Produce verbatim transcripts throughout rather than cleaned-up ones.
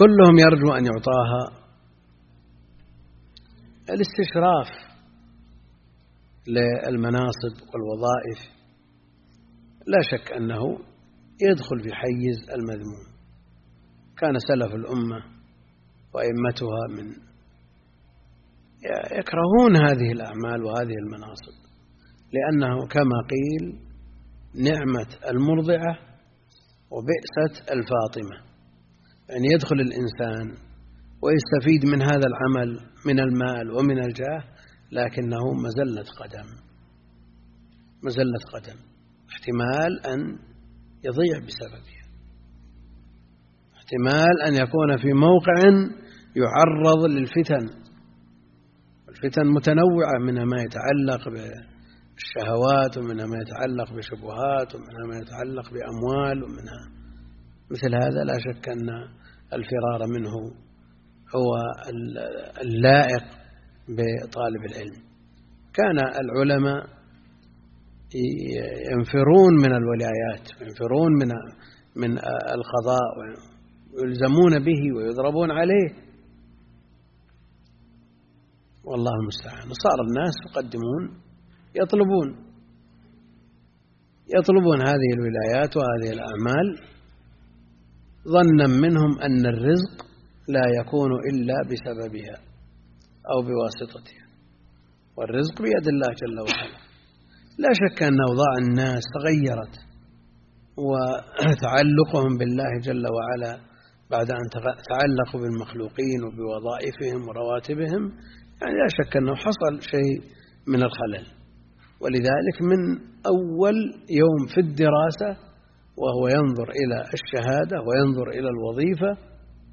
كلهم يرجو أن يعطاها. الاستشراف للمناصب والوظائف لا شك أنه يدخل في حيز المذموم. كان سلف الأمة وأئمتها من يكرهون هذه الأعمال وهذه المناصب، لأنه كما قيل نعمة المرضعة وبئسة الفاطمة، أن يدخل الإنسان ويستفيد من هذا العمل من المال ومن الجاه، لكنه مزلة قدم مزلة قدم احتمال أن يضيع بسببها، احتمال أن يكون في موقع يعرض للفتن، الفتن متنوعة، منها ما يتعلق بالشهوات، ومنها ما يتعلق بشبهات، ومنها ما يتعلق بأموال، ومنها مثل هذا. لا شك أن الفرار منه هو اللائق بطالب العلم. كان العلماء ينفرون من الولايات وينفرون من من القضاء ويلزمون به ويضربون عليه، والله المستعان. وصار الناس يقدمون يطلبون يطلبون هذه الولايات وهذه الأعمال ظنا منهم أن الرزق لا يكون إلا بسببها أو بواسطتها، والرزق بيد الله جل وعلا. لا شك أن أوضاع الناس تغيرت، وتعلقهم بالله جل وعلا بعد أن تعلقوا بالمخلوقين وبوظائفهم ورواتبهم، يعني لا شك أنه حصل شيء من الخلل. ولذلك من أول يوم في الدراسة وهو ينظر إلى الشهادة وينظر إلى الوظيفة،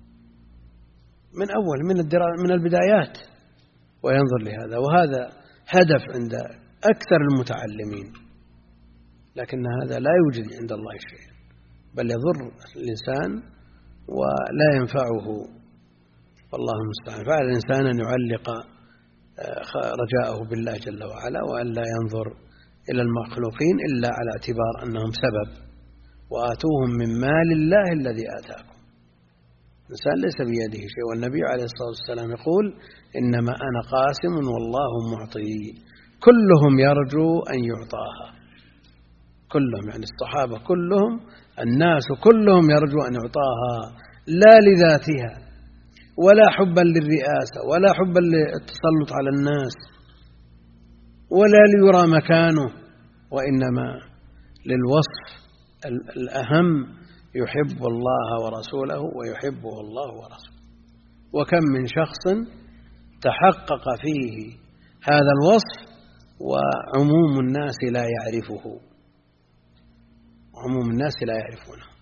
من أول من من البدايات وينظر لهذا، وهذا هدف عند أكثر المتعلمين، لكن هذا لا يوجد عند الله شيء، بل يضر الإنسان ولا ينفعه، والله المستعان. فعلى الإنسان أن يعلق رجاءه بالله جل وعلا، وأن لا ينظر إلى المخلوقين إلا على اعتبار أنهم سبب، وآتوهم من مال الله الذي آتاكم. الإنسان ليس بيده شيء، والنبي عليه الصلاة والسلام يقول إنما أنا قاسم والله معطي، كلهم يرجو أن يعطاها، كلهم يعني الصحابة كلهم، الناس كلهم يرجو أن يعطاها، لا لذاتها ولا حبا للرئاسة ولا حبا للتسلط على الناس ولا ليرى مكانه، وإنما للوصف الأهم، يحب الله ورسوله ويحبه الله ورسوله. وكم من شخص تحقق فيه هذا الوصف وعموم الناس لا يعرفه، عموم الناس لا يعرفونه.